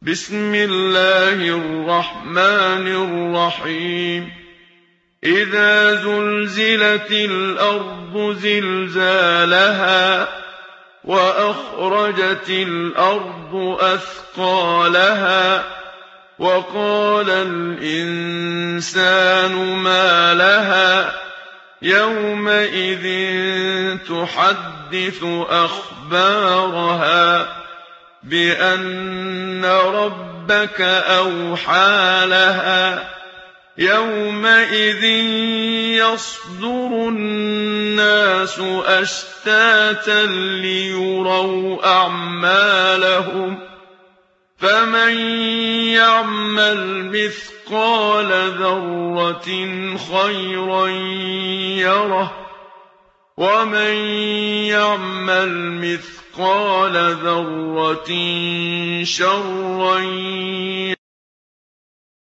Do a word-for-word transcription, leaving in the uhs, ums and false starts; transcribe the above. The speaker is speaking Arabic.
بسم الله الرحمن الرحيم إذا زلزلت الأرض زلزالها وأخرجت الأرض أثقالها وقال الإنسان ما لها يومئذ تحدث أخبارها بأن ربك أوحى لها يومئذ يصدر الناس أشتاتا ليروا أعمالهم فمن يعمل مثقال ذرة خيرا يره ومن يعمل مثقال ذرة شرا